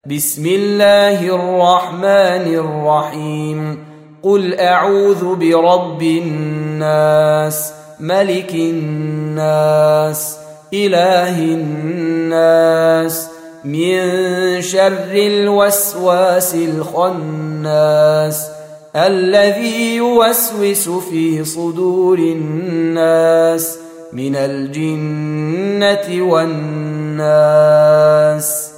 بسم الله الرحمن الرحيم قل أعوذ برب الناس ملك الناس إله الناس من شر الوسواس الخناس الذي يوسوس في صدور الناس من الجنة والناس.